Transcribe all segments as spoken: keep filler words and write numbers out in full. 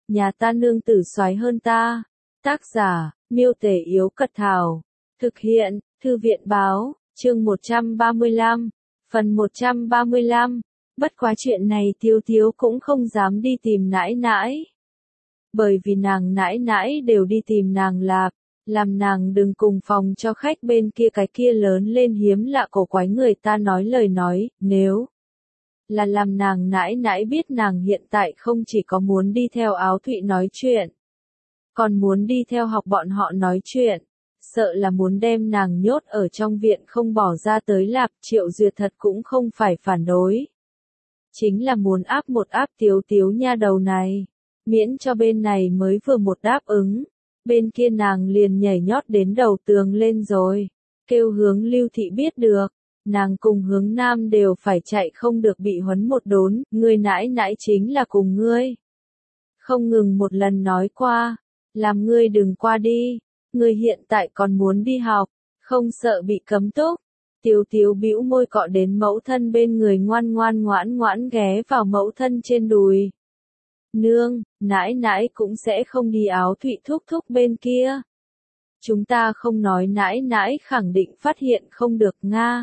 nhà ta nương tử soái hơn ta. Tác giả, Miêu Tể Yếu Cật Thảo. Thực hiện, Thư viện Báo, chương một trăm ba mươi lăm, phần một trăm ba mươi lăm. Bất quá chuyện này Tiếu Tiếu cũng không dám đi tìm nãi nãi. Bởi vì nàng nãi nãi đều đi tìm nàng Lạp, làm nàng đừng cùng phòng cho khách bên kia cái kia lớn lên hiếm lạ cổ quái người ta nói lời nói, nếu là làm nàng nãi nãi biết nàng hiện tại không chỉ có muốn đi theo Áo Thụy nói chuyện, còn muốn đi theo học bọn họ nói chuyện, sợ là muốn đem nàng nhốt ở trong viện không bỏ ra tới Lạp. Triệu Duyệt thật cũng không phải phản đối, chính là muốn áp một áp Tiếu Tiếu nha đầu này, miễn cho bên này mới vừa một đáp ứng, bên kia nàng liền nhảy nhót đến đầu tường lên rồi, kêu Hướng Lưu Thị biết được, nàng cùng Hướng Nam đều phải chạy không được bị huấn một đốn, ngươi nãi nãi chính là cùng ngươi. Không ngừng một lần nói qua, làm ngươi đừng qua đi, ngươi hiện tại còn muốn đi học, không sợ bị cấm túc. Tiếu Tiếu bĩu môi cọ đến mẫu thân bên người ngoan ngoan ngoãn ngoãn ghé vào mẫu thân trên đùi. Nương, nãi nãi cũng sẽ không đi Áo Thụy thúc thúc bên kia. Chúng ta không nói nãi nãi khẳng định phát hiện không được Nga.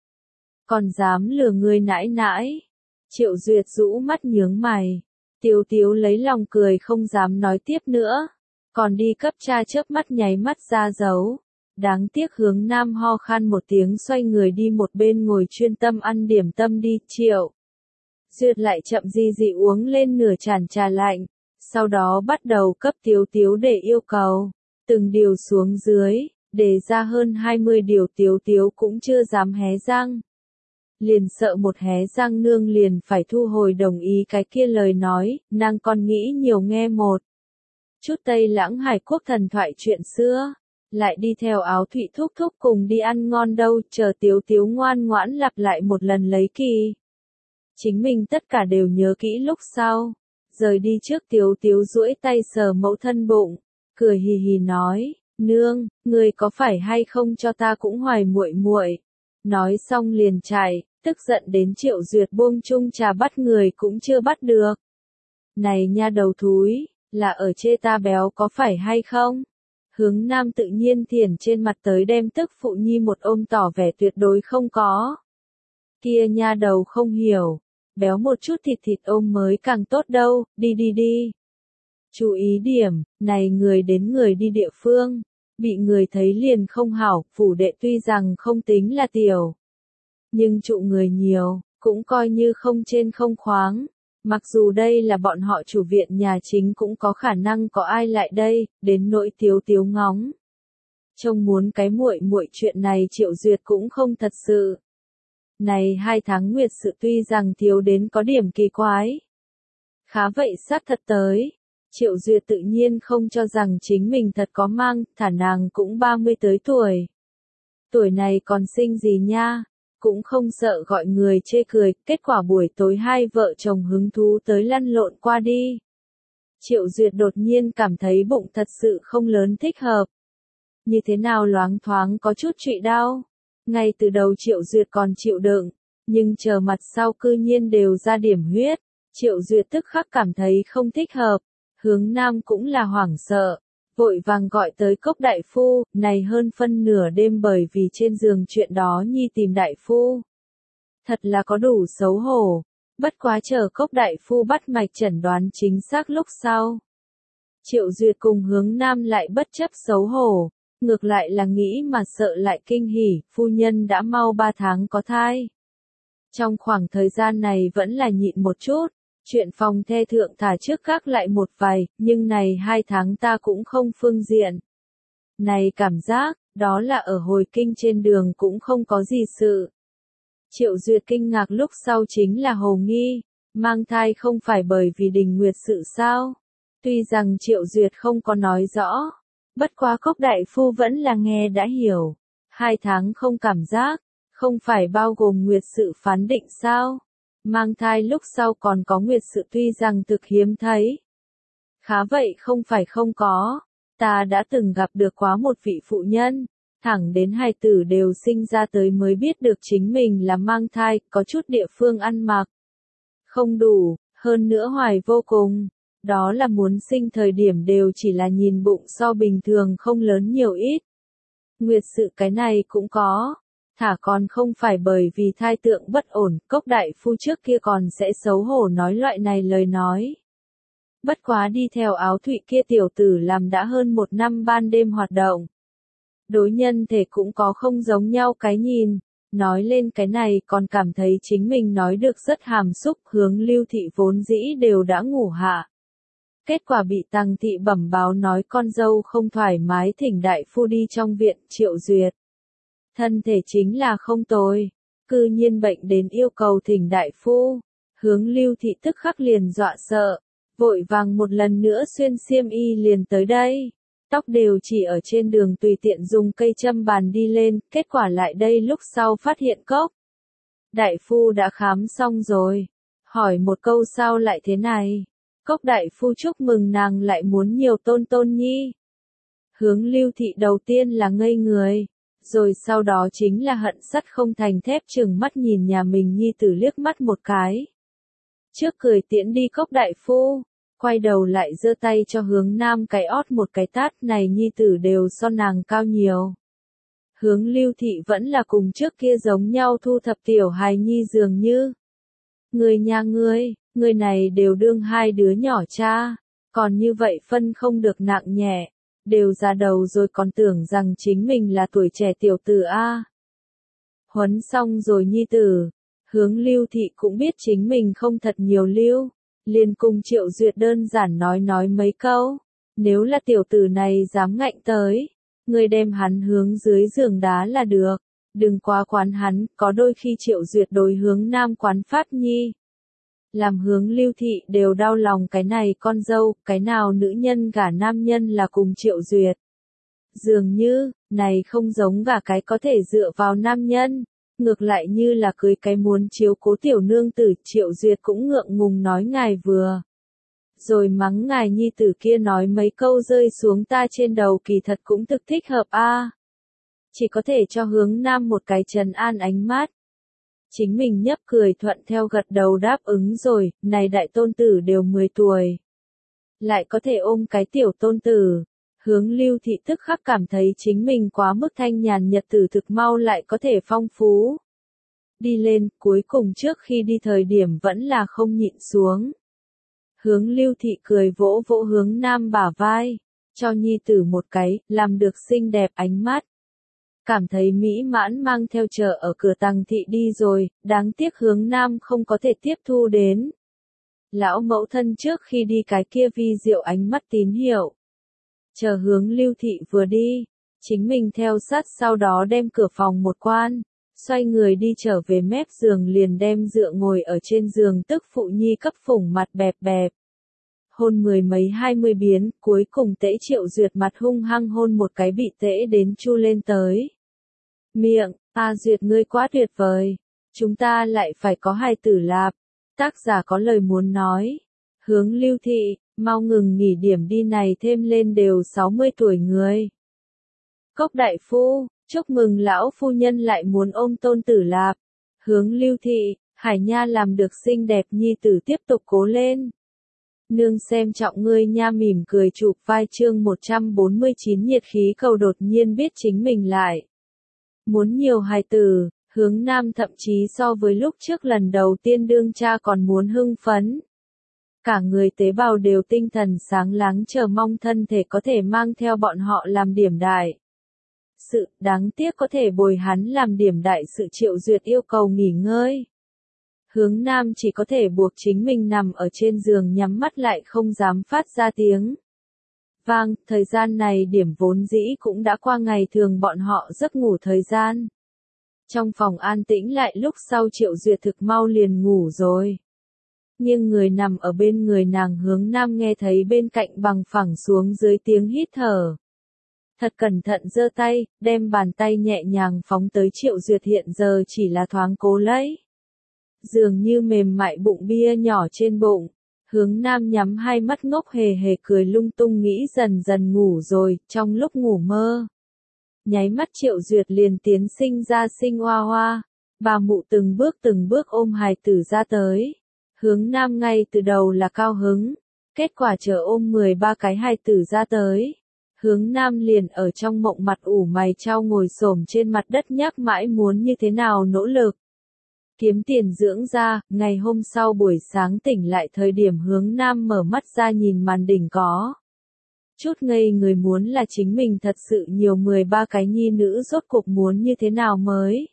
Còn dám lừa người nãi nãi. Triệu Duyệt rũ mắt nhướng mày. Tiếu Tiếu lấy lòng cười không dám nói tiếp nữa. Còn đi cấp cha chớp mắt nháy mắt ra dấu. Đáng tiếc Hướng Nam ho khan một tiếng xoay người đi một bên ngồi chuyên tâm ăn điểm tâm đi. Triệu Duyệt lại chậm gì gì uống lên nửa chản trà lạnh, sau đó bắt đầu cấp Tiếu Tiếu để yêu cầu, từng điều xuống dưới, đề ra hơn hai mươi điều. Tiếu Tiếu cũng chưa dám hé răng. Liền sợ một hé răng nương liền phải thu hồi đồng ý cái kia lời nói, nàng còn nghĩ nhiều nghe một chút Tây Lãng Hải Quốc thần thoại chuyện xưa, lại đi theo Áo Thụy thúc thúc cùng đi ăn ngon đâu. Chờ Tiếu Tiếu ngoan ngoãn lặp lại một lần lấy kỳ chính mình tất cả đều nhớ kỹ lúc sau, rời đi trước Tiếu Tiếu duỗi tay sờ mẫu thân bụng, cười hì hì nói, nương, người có phải hay không cho ta cũng hoài muội muội. Nói xong liền chạy, tức giận đến Triệu Duyệt buông chung trà bắt người cũng chưa bắt được. Này nha đầu thúi, là ở chê ta béo có phải hay không? Hướng Nam tự nhiên thiền trên mặt tới đem tức phụ nhi một ôm tỏ vẻ tuyệt đối không có. Kia nha đầu không hiểu, béo một chút thịt thịt ôm mới càng tốt đâu, đi đi đi. Chú ý điểm, này người đến người đi địa phương, bị người thấy liền không hảo. Phủ đệ tuy rằng không tính là tiểu, nhưng trụ người nhiều, cũng coi như không trên không khoáng. Mặc dù đây là bọn họ chủ viện nhà chính cũng có khả năng có ai lại đây, đến nỗi Tiếu Tiếu ngóng trông muốn cái muội muội chuyện này Triệu Duyệt cũng không thật sự. Này hai tháng nguyệt sự tuy rằng thiếu đến có điểm kỳ quái, khá vậy xác thật tới. Triệu Duyệt tự nhiên không cho rằng chính mình thật có mang, thả nàng cũng ba mươi tới tuổi. Tuổi này còn sinh gì nha, cũng không sợ gọi người chê cười. Kết quả buổi tối hai vợ chồng hứng thú tới lăn lộn qua đi. Triệu Duyệt đột nhiên cảm thấy bụng thật sự không lớn thích hợp. Như thế nào loáng thoáng có chút trụy đau. Ngay từ đầu Triệu Duyệt còn chịu đựng, nhưng chờ mặt sau cư nhiên đều ra điểm huyết. Triệu Duyệt tức khắc cảm thấy không thích hợp. Hướng Nam cũng là hoảng sợ, vội vàng gọi tới Cốc đại phu, này hơn phân nửa đêm bởi vì trên giường chuyện đó nhi tìm đại phu. Thật là có đủ xấu hổ, bất quá chờ Cốc đại phu bắt mạch chẩn đoán chính xác lúc sau. Triệu Duyệt cùng Hướng Nam lại bất chấp xấu hổ, ngược lại là nghĩ mà sợ lại kinh hỉ, phu nhân đã mau ba tháng có thai. Trong khoảng thời gian này vẫn là nhịn một chút. Chuyện phòng the thượng thả trước các lại một vài, nhưng này hai tháng ta cũng không phương diện. Này cảm giác, đó là ở hồi kinh trên đường cũng không có gì sự. Triệu Duyệt kinh ngạc lúc sau chính là hồ nghi, mang thai không phải bởi vì đình nguyệt sự sao? Tuy rằng Triệu Duyệt không có nói rõ, bất quá Cốc đại phu vẫn là nghe đã hiểu. Hai tháng không cảm giác, không phải bao gồm nguyệt sự phán định sao? Mang thai lúc sau còn có nguyệt sự tuy rằng thực hiếm thấy. Khá vậy không phải không có, ta đã từng gặp được quá một vị phụ nhân, thẳng đến hai tử đều sinh ra tới mới biết được chính mình là mang thai, có chút địa phương ăn mặc không đủ, hơn nữa hoài vô cùng. Đó là muốn sinh thời điểm đều chỉ là nhìn bụng so bình thường không lớn nhiều ít. Nguyệt sự cái này cũng có. Thả còn không phải bởi vì thai tượng bất ổn, Cốc đại phu trước kia còn sẽ xấu hổ nói loại này lời nói. Bất quá đi theo Áo Thụy kia tiểu tử làm đã hơn một năm ban đêm hoạt động. Đối nhân thể cũng có không giống nhau cái nhìn, nói lên cái này còn cảm thấy chính mình nói được rất hàm xúc, Hướng Lưu Thị vốn dĩ đều đã ngủ hạ. Kết quả bị Tằng Thị bẩm báo nói con dâu không thoải mái thỉnh đại phu đi trong viện, Triệu Duyệt. Thân thể chính là không tồi, cư nhiên bệnh đến yêu cầu thỉnh đại phu, Hướng Lưu Thị tức khắc liền dọa sợ, vội vàng một lần nữa xuyên xiêm y liền tới đây. Tóc đều chỉ ở trên đường tùy tiện dùng cây châm bàn đi lên, kết quả lại đây lúc sau phát hiện Cốc đại phu đã khám xong rồi, hỏi một câu sao lại thế này. Cốc đại phu chúc mừng nàng lại muốn nhiều tôn tôn nhi. Hướng Lưu Thị đầu tiên là ngây người, rồi sau đó chính là hận sắt không thành thép chừng mắt nhìn nhà mình nhi tử liếc mắt một cái. Trước cười tiễn đi Cốc đại phu, quay đầu lại giơ tay cho Hướng Nam cái ót một cái tát, này nhi tử đều so nàng cao nhiều. Hướng Lưu Thị vẫn là cùng trước kia giống nhau thu thập tiểu hài nhi dường như. Người nhà ngươi, người này đều đương hai đứa nhỏ cha, còn như vậy phân không được nặng nhẹ, đều già đầu rồi còn tưởng rằng chính mình là tuổi trẻ tiểu tử a. Huấn xong rồi nhi tử, Hướng Lưu Thị cũng biết chính mình không thật nhiều lưu, liền cùng Triệu Duyệt đơn giản nói nói mấy câu, nếu là tiểu tử này dám ngạnh tới, người đem hắn hướng dưới giường đá là được, đừng quá quán hắn, có đôi khi Triệu Duyệt đối Hướng Nam quán pháp nhi. Làm Hướng Lưu Thị đều đau lòng cái này con dâu, cái nào nữ nhân gả nam nhân là cùng Triệu Duyệt. Dường như, này không giống gả cái có thể dựa vào nam nhân, ngược lại như là cưới cái muốn chiếu cố tiểu nương tử, Triệu Duyệt cũng ngượng ngùng nói ngài vừa. Rồi mắng ngài nhi tử kia nói mấy câu rơi xuống ta trên đầu kỳ thật cũng thực thích hợp a. Chỉ có thể cho Hướng Nam một cái trấn an ánh mắt. Chính mình nhấp cười thuận theo gật đầu đáp ứng rồi, này đại tôn tử đều mười tuổi. Lại có thể ôm cái tiểu tôn tử. Hướng Lưu Thị tức khắc cảm thấy chính mình quá mức thanh nhàn, nhật tử thực mau lại có thể phong phú. Đi lên, cuối cùng trước khi đi thời điểm vẫn là không nhịn xuống. Hướng Lưu Thị cười vỗ vỗ Hướng Nam bả vai, cho nhi tử một cái, làm được xinh đẹp ánh mắt. Cảm thấy mỹ mãn mang theo chờ ở cửa Tằng Thị đi rồi, đáng tiếc Hướng Nam không có thể tiếp thu đến. Lão mẫu thân trước khi đi cái kia vi diệu ánh mắt tín hiệu. Chờ Hướng Lưu Thị vừa đi, chính mình theo sát sau đó đem cửa phòng một quan, xoay người đi trở về mép giường liền đem dựa ngồi ở trên giường tức phụ nhi cấp phủng mặt bẹp bẹp. Hôn mười mấy hai mươi biến, cuối cùng Tễ Triệu Duyệt mặt hung hăng hôn một cái bị Tễ đến chu lên tới. Miệng, a Duyệt ngươi quá tuyệt vời, chúng ta lại phải có hài tử lạp. Tác giả có lời muốn nói. Hướng Lưu Thị, mau ngừng nghỉ điểm đi này thêm lên đều sáu mươi tuổi người. Cốc đại phu, chúc mừng lão phu nhân lại muốn ôm tôn tử lạp. Hướng Lưu Thị, Hải Nha làm được xinh đẹp nhi tử tiếp tục cố lên. Nương xem trọng ngươi nha mỉm cười chụp vai chương một trăm bốn mươi chín nhiệt khí cầu đột nhiên biết chính mình lại. Muốn nhiều hài tử, Hướng Nam thậm chí so với lúc trước lần đầu tiên đương cha còn muốn hưng phấn. Cả người tế bào đều tinh thần sáng láng chờ mong thân thể có thể mang theo bọn họ làm điểm đại. Sự đáng tiếc có thể bồi hắn làm điểm đại sự Triệu Duyệt yêu cầu nghỉ ngơi. Hướng Nam chỉ có thể buộc chính mình nằm ở trên giường nhắm mắt lại không dám phát ra tiếng. Vang, thời gian này điểm vốn dĩ cũng đã qua ngày thường bọn họ giấc ngủ thời gian. Trong phòng an tĩnh lại lúc sau Triệu Duyệt thực mau liền ngủ rồi. Nhưng người nằm ở bên người nàng Hướng Nam nghe thấy bên cạnh bằng phẳng xuống dưới tiếng hít thở. Thật cẩn thận giơ tay, đem bàn tay nhẹ nhàng phóng tới Triệu Duyệt hiện giờ chỉ là thoáng cố lấy. Dường như mềm mại bụng bia nhỏ trên bụng. Hướng Nam nhắm hai mắt ngốc hề hề cười lung tung nghĩ dần dần ngủ rồi, trong lúc ngủ mơ. Nháy mắt Triệu Duyệt liền tiến sinh ra sinh hoa hoa. Bà mụ từng bước từng bước ôm hài tử ra tới. Hướng Nam ngay từ đầu là cao hứng. Kết quả chờ ôm mười ba cái hài tử ra tới. Hướng Nam liền ở trong mộng mặt ủ mày chau ngồi xổm trên mặt đất nhắc mãi muốn như thế nào nỗ lực. Kiếm tiền dưỡng ra, ngày hôm sau buổi sáng tỉnh lại thời điểm Hướng Nam mở mắt ra nhìn màn đỉnh có. Chút ngây người muốn là chính mình thật sự nhiều mười ba cái nhi nữ rốt cuộc muốn như thế nào mới.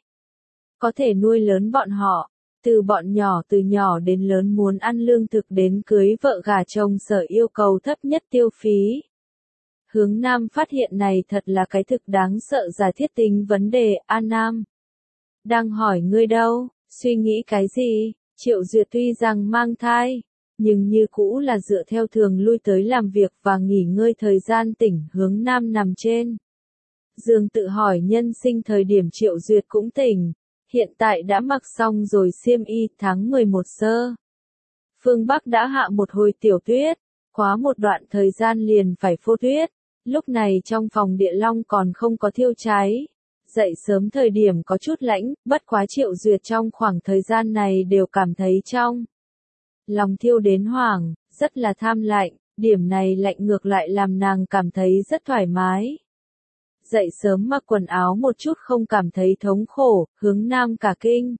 Có thể nuôi lớn bọn họ, từ bọn nhỏ từ nhỏ đến lớn muốn ăn lương thực đến cưới vợ gả chồng sở yêu cầu thấp nhất tiêu phí. Hướng Nam phát hiện này thật là cái thực đáng sợ giả thiết tính vấn đề, A Nam. Đang hỏi ngươi đâu, suy nghĩ cái gì, Triệu Duyệt tuy rằng mang thai, nhưng như cũ là dựa theo thường lui tới làm việc và nghỉ ngơi thời gian tỉnh. Hướng Nam nằm trên giường tự hỏi nhân sinh thời điểm Triệu Duyệt cũng tỉnh, hiện tại đã mặc xong rồi xiêm y. Tháng mười một sơ. Phương Bắc đã hạ một hồi tiểu tuyết, quá một đoạn thời gian liền phải phô tuyết, lúc này trong phòng địa long còn không có thiêu cháy. Dậy sớm thời điểm có chút lạnh, bất quá Triệu Duyệt trong khoảng thời gian này đều cảm thấy trong lòng thiêu đến hoảng, rất là tham lạnh, điểm này lạnh ngược lại làm nàng cảm thấy rất thoải mái. Dậy sớm mặc quần áo một chút không cảm thấy thống khổ, Hướng Nam cả kinh.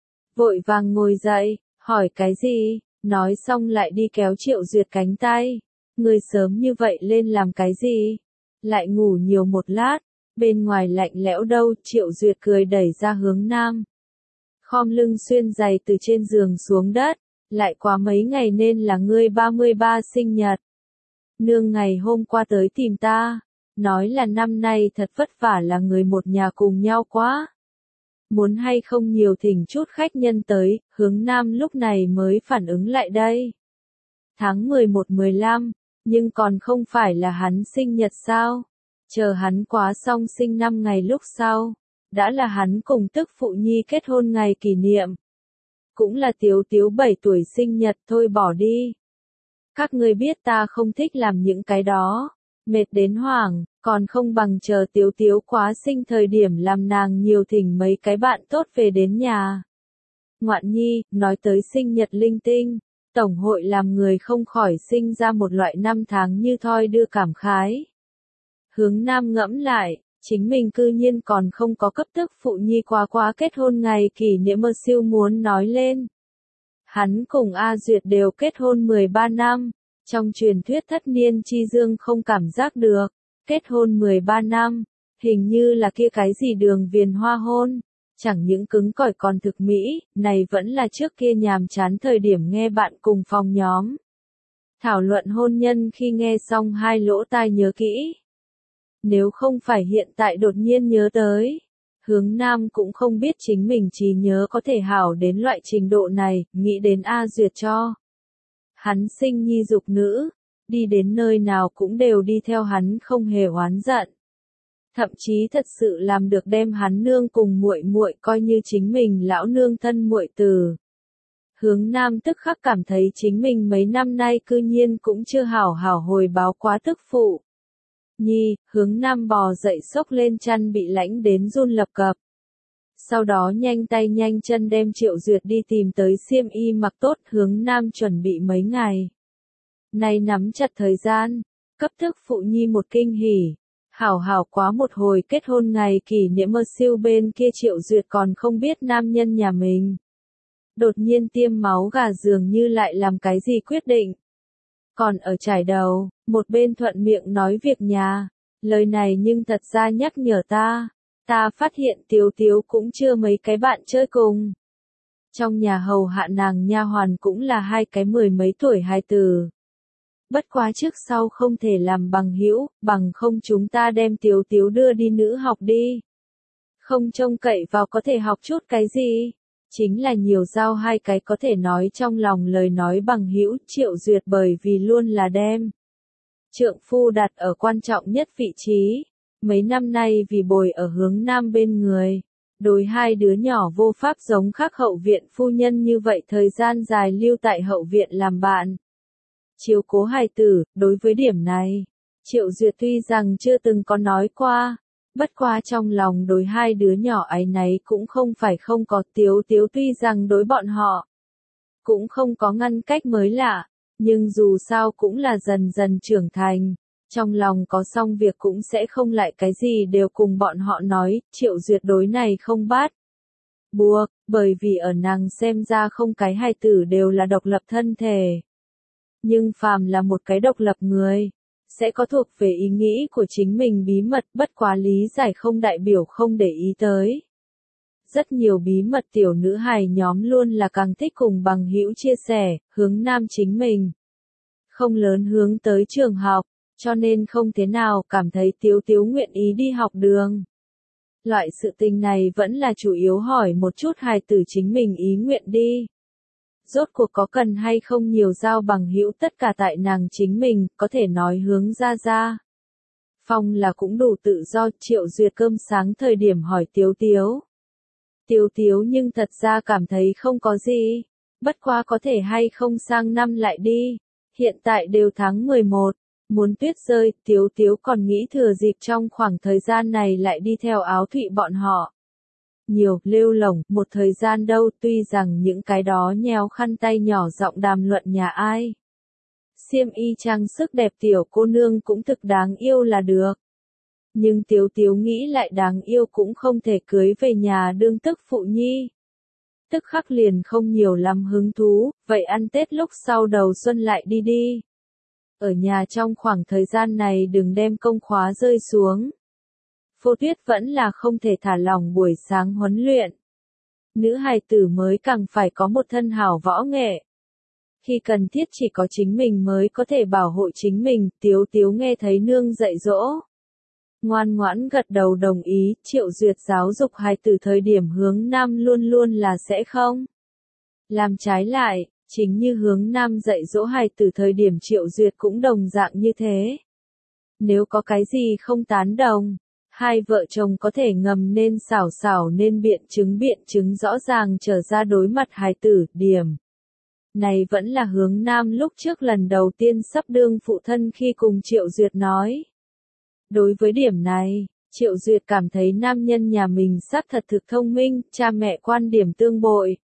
Vội vàng ngồi dậy, hỏi cái gì, nói xong lại đi kéo Triệu Duyệt cánh tay. Người sớm như vậy lên làm cái gì? Lại ngủ nhiều một lát, bên ngoài lạnh lẽo đâu, Triệu Duyệt cười đẩy ra Hướng Nam. Khom lưng xuyên giày từ trên giường xuống đất, lại qua mấy ngày nên là ngươi ba mươi ba sinh nhật. Nương ngày hôm qua tới tìm ta, nói là năm nay thật vất vả là người một nhà cùng nhau quá. Muốn hay không nhiều thỉnh chút khách nhân tới, Hướng Nam lúc này mới phản ứng lại đây. Tháng mười một mười lăm, nhưng còn không phải là hắn sinh nhật sao? Chờ hắn quá xong sinh năm ngày lúc sau, đã là hắn cùng tức phụ nhi kết hôn ngày kỷ niệm. Cũng là Tiếu Tiếu bảy tuổi sinh nhật thôi bỏ đi. Các ngươi biết ta không thích làm những cái đó, mệt đến hoảng, còn không bằng chờ Tiếu Tiếu quá sinh thời điểm làm nàng nhiều thỉnh mấy cái bạn tốt về đến nhà. Ngoạn nhi, nói tới sinh nhật linh tinh, Tổng hội làm người không khỏi sinh ra một loại năm tháng như thoi đưa cảm khái. Hướng Nam ngẫm lại, chính mình cư nhiên còn không có cấp tức phụ nhi quá quá kết hôn ngày kỷ niệm mơ siêu muốn nói lên. Hắn cùng A Duyệt đều kết hôn mười ba năm, trong truyền thuyết thất niên chi dương không cảm giác được, kết hôn mười ba năm, hình như là kia cái gì đường viền hoa hôn, chẳng những cứng cỏi còn thực mỹ, này vẫn là trước kia nhàm chán thời điểm nghe bạn cùng phòng nhóm. Thảo luận hôn nhân khi nghe xong hai lỗ tai nhớ kỹ. Nếu không phải hiện tại đột nhiên nhớ tới, Hướng Nam cũng không biết chính mình trí nhớ có thể hảo đến loại trình độ này, nghĩ đến A Duyệt cho. Hắn sinh nhi dục nữ, đi đến nơi nào cũng đều đi theo hắn không hề oán giận. Thậm chí thật sự làm được đem hắn nương cùng muội muội coi như chính mình lão nương thân muội từ. Hướng Nam tức khắc cảm thấy chính mình mấy năm nay cư nhiên cũng chưa hảo hảo hồi báo quá tức phụ. Nhi, Hướng Nam bò dậy xốc lên chăn bị lãnh đến run lập cập. Sau đó nhanh tay nhanh chân đem Triệu Duyệt đi tìm tới xiêm y mặc tốt. Hướng Nam chuẩn bị mấy ngày nay nắm chặt thời gian, cấp tức phụ nhi một kinh hỉ. Hảo hảo quá một hồi kết hôn ngày kỷ niệm mơ siêu bên kia Triệu Duyệt còn không biết nam nhân nhà mình. Đột nhiên tiêm máu gà dường như lại làm cái gì quyết định. Còn ở trải đầu, một bên thuận miệng nói việc nhà, lời này nhưng thật ra nhắc nhở ta, ta phát hiện Tiếu Tiếu cũng chưa mấy cái bạn chơi cùng. Trong nhà hầu hạ nàng nha hoàn cũng là hai cái mười mấy tuổi hài tử. Bất quá trước sau không thể làm bằng hữu, bằng không chúng ta đem Tiếu Tiếu đưa đi nữ học đi. Không trông cậy vào có thể học chút cái gì. Chính là nhiều giao hai cái có thể nói trong lòng lời nói bằng hữu. Triệu Duyệt bởi vì luôn là đem trượng phu đặt ở quan trọng nhất vị trí, mấy năm nay vì bồi ở Hướng Nam bên người, đối hai đứa nhỏ vô pháp giống khác hậu viện phu nhân như vậy thời gian dài lưu tại hậu viện làm bạn. Chiếu cố hài tử, đối với điểm này, Triệu Duyệt tuy rằng chưa từng có nói qua, bất quá trong lòng đối hai đứa nhỏ ấy nấy cũng không phải không có. Tiếu Tiếu tuy rằng đối bọn họ cũng không có ngăn cách mới lạ, Nhưng dù sao cũng là dần dần trưởng thành, trong lòng có xong việc cũng sẽ không lại cái gì đều cùng bọn họ nói, Triệu Duyệt đối này không bắt buộc, bởi vì ở nàng xem ra không cái hài tử đều là độc lập thân thể. Nhưng phàm là một cái độc lập người, sẽ có thuộc về ý nghĩ của chính mình bí mật, bất quá lý giải không đại biểu không để ý tới. Rất nhiều bí mật tiểu nữ hài nhóm luôn là càng thích cùng bằng hữu chia sẻ, hướng nam chính mình. Không lớn hướng tới trường học, cho nên không thế nào cảm thấy Tiếu Tiếu nguyện ý đi học đường. Loại sự tình này vẫn là chủ yếu hỏi một chút hài tử chính mình ý nguyện đi. Rốt cuộc có cần hay không nhiều giao bằng hữu tất cả tại nàng chính mình, có thể nói hướng ra ra. Phong là cũng đủ tự do, Triệu Duyệt cơm sáng thời điểm hỏi Tiếu Tiếu. Tiếu Tiếu nhưng thật ra cảm thấy không có gì, bất quá có thể hay không sang năm lại đi, hiện tại đều tháng mười một, muốn tuyết rơi, Tiếu Tiếu còn nghĩ thừa dịp trong khoảng thời gian này lại đi theo Áo Thụy bọn họ. Nhiều, lêu lổng, một thời gian đâu, tuy rằng những cái đó nhéo khăn tay nhỏ giọng đàm luận nhà ai. Xiêm y trang sức đẹp tiểu cô nương cũng thực đáng yêu là được. Nhưng Tiếu Tiếu nghĩ lại đáng yêu cũng không thể cưới về nhà đương tức phụ nhi. Tức khắc liền không nhiều lắm hứng thú, vậy ăn Tết lúc sau đầu xuân lại đi đi. Ở nhà trong khoảng thời gian này đừng đem công khóa rơi xuống. Phô Tuyết vẫn là không thể thả lỏng buổi sáng huấn luyện. Nữ hài tử mới càng phải có một thân hảo võ nghệ. Khi cần thiết chỉ có chính mình mới có thể bảo hộ chính mình, Tiếu Tiếu nghe thấy nương dạy dỗ. Ngoan ngoãn gật đầu đồng ý, Triệu Duyệt giáo dục hài tử thời điểm hướng nam luôn luôn là sẽ không. Làm trái lại, chính như hướng nam dạy dỗ hài tử thời điểm Triệu Duyệt cũng đồng dạng như thế. Nếu có cái gì không tán đồng, hai vợ chồng có thể ngầm nên xảo xảo nên biện chứng biện chứng rõ ràng trở ra đối mặt hài tử, điểm. Này vẫn là hướng nam lúc trước lần đầu tiên sắp đương phụ thân khi cùng Triệu Duyệt nói. Đối với điểm này, Triệu Duyệt cảm thấy nam nhân nhà mình xác thật thực thông minh, cha mẹ quan điểm tương bội.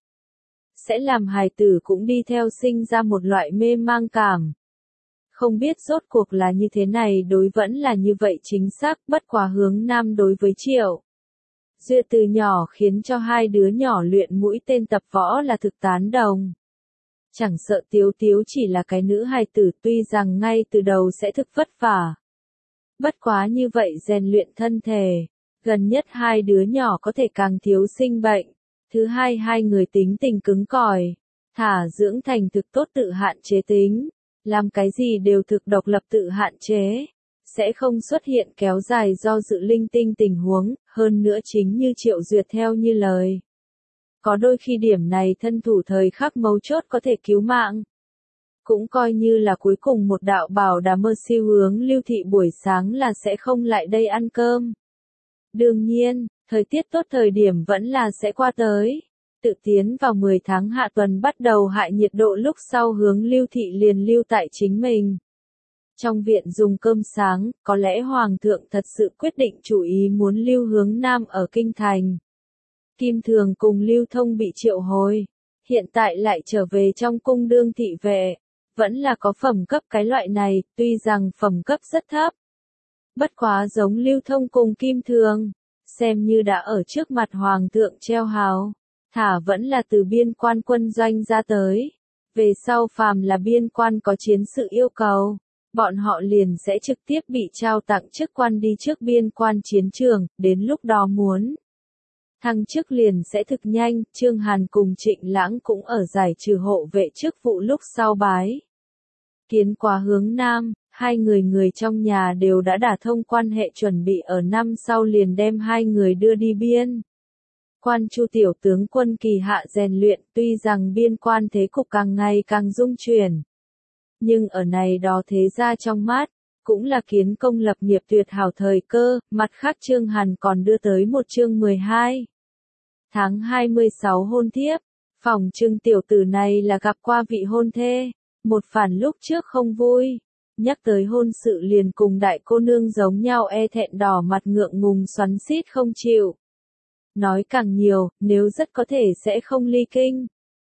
Sẽ làm hài tử cũng đi theo sinh ra một loại mê mang cảm. Không biết rốt cuộc là như thế này đối vẫn là như vậy chính xác, bất quá hướng nam đối với Triệu Duyệt từ nhỏ khiến cho hai đứa nhỏ luyện mũi tên tập võ là thực tán đồng. Chẳng sợ Tiếu Tiếu chỉ là cái nữ hài tử tuy rằng ngay từ đầu sẽ thực vất vả. Bất quá như vậy rèn luyện thân thể, gần nhất hai đứa nhỏ có thể càng thiếu sinh bệnh. Thứ hai hai người tính tình cứng cỏi, thả dưỡng thành thực tốt tự hạn chế tính, làm cái gì đều thực độc lập tự hạn chế, sẽ không xuất hiện kéo dài do dự linh tinh tình huống, hơn nữa chính như Triệu Duyệt theo như lời. Có đôi khi điểm này thân thủ thời khắc mấu chốt có thể cứu mạng. Cũng coi như là cuối cùng một đạo bảo đảm mơ siêu hướng Lưu Thị buổi sáng là sẽ không lại đây ăn cơm. Đương nhiên, thời tiết tốt thời điểm vẫn là sẽ qua tới. Tự tiến vào mười tháng hạ tuần bắt đầu hạ nhiệt độ lúc sau hướng Lưu Thị liền lưu tại chính mình. Trong viện dùng cơm sáng, có lẽ Hoàng thượng thật sự quyết định chủ ý muốn lưu hướng Nam ở Kinh Thành. Kim Thường cùng Lưu Thông bị triệu hồi, hiện tại lại trở về trong cung đương thị vệ, vẫn là có phẩm cấp cái loại này, tuy rằng phẩm cấp rất thấp. Bất quá giống Lưu Thông cùng Kim Thường, xem như đã ở trước mặt Hoàng thượng treo hào, thả vẫn là từ biên quan quân doanh ra tới. Về sau phàm là biên quan có chiến sự yêu cầu, bọn họ liền sẽ trực tiếp bị trao tặng chức quan đi trước biên quan chiến trường, đến lúc đó muốn thăng chức liền sẽ thực nhanh. Trương Hàn cùng Trịnh Lãng cũng ở giải trừ hộ vệ chức vụ lúc sau bái kiến qua hướng Nam, hai người người trong nhà đều đã đả thông quan hệ chuẩn bị ở năm sau liền đem hai người đưa đi biên quan. Chu tiểu tướng quân kỳ hạ rèn luyện, tuy rằng biên quan thế cục càng ngày càng dung chuyển, nhưng ở này đó thế gia trong mắt, cũng là kiến công lập nghiệp tuyệt hảo thời cơ. Mặt khác Trương Hàn còn đưa tới một chương mười hai tháng hai mươi sáu hôn thiếp, phòng Trương tiểu tử này là gặp qua vị hôn thê, một phản lúc trước không vui, nhắc tới hôn sự liền cùng đại cô nương giống nhau e thẹn đỏ mặt ngượng ngùng xoắn xít không chịu. Nói càng nhiều, nếu rất có thể sẽ không ly kinh.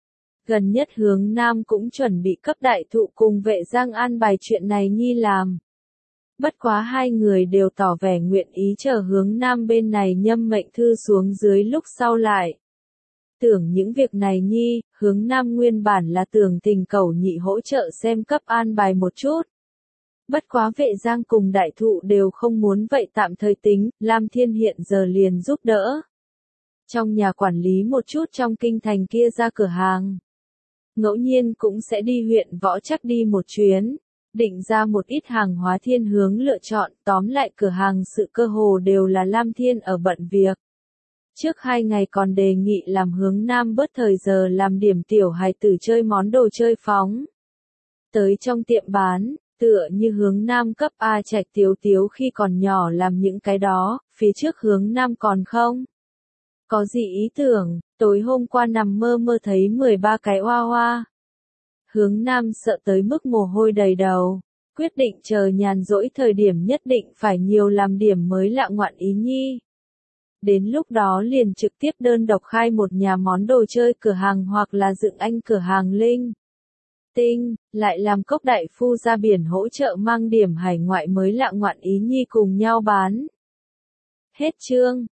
Gần nhất Hướng Nam cũng chuẩn bị cấp đại thụ cùng Vệ Giang an bài chuyện này nhi làm. Bất quá hai người đều tỏ vẻ nguyện ý chờ Hướng Nam bên này nhâm mệnh thư xuống dưới lúc sau lại. Tưởng những việc này nhi, Hướng Nam nguyên bản là tưởng tình cầu nhị hỗ trợ xem cấp an bài một chút. Bất quá Vệ Giang cùng đại thụ đều không muốn vậy tạm thời tính, Lam Thiên hiện giờ liền giúp đỡ. Trong nhà quản lý một chút trong kinh thành kia ra cửa hàng. Ngẫu nhiên cũng sẽ đi huyện Võ Trắc đi một chuyến, định ra một ít hàng hóa thiên hướng lựa chọn, tóm lại cửa hàng sự cơ hồ đều là Lam Thiên ở bận việc. Trước hai ngày còn đề nghị làm Hướng Nam bớt thời giờ làm điểm tiểu hài tử chơi món đồ chơi phóng. Tới trong tiệm bán, tựa như Hướng Nam cấp A Trạch Tiếu Tiếu khi còn nhỏ làm những cái đó, phía trước Hướng Nam còn không có gì ý tưởng, tối hôm qua nằm mơ mơ thấy mười ba cái oa oa. Hướng Nam sợ tới mức mồ hôi đầy đầu, quyết định chờ nhàn rỗi thời điểm nhất định phải nhiều làm điểm mới lạ ngoạn ý nhi. Đến lúc đó liền trực tiếp đơn độc khai một nhà món đồ chơi cửa hàng hoặc là dựng anh cửa hàng linh tinh, lại làm Cốc đại phu ra biển hỗ trợ mang điểm hải ngoại mới lạ ngoạn ý nhi cùng nhau bán. Hết chương.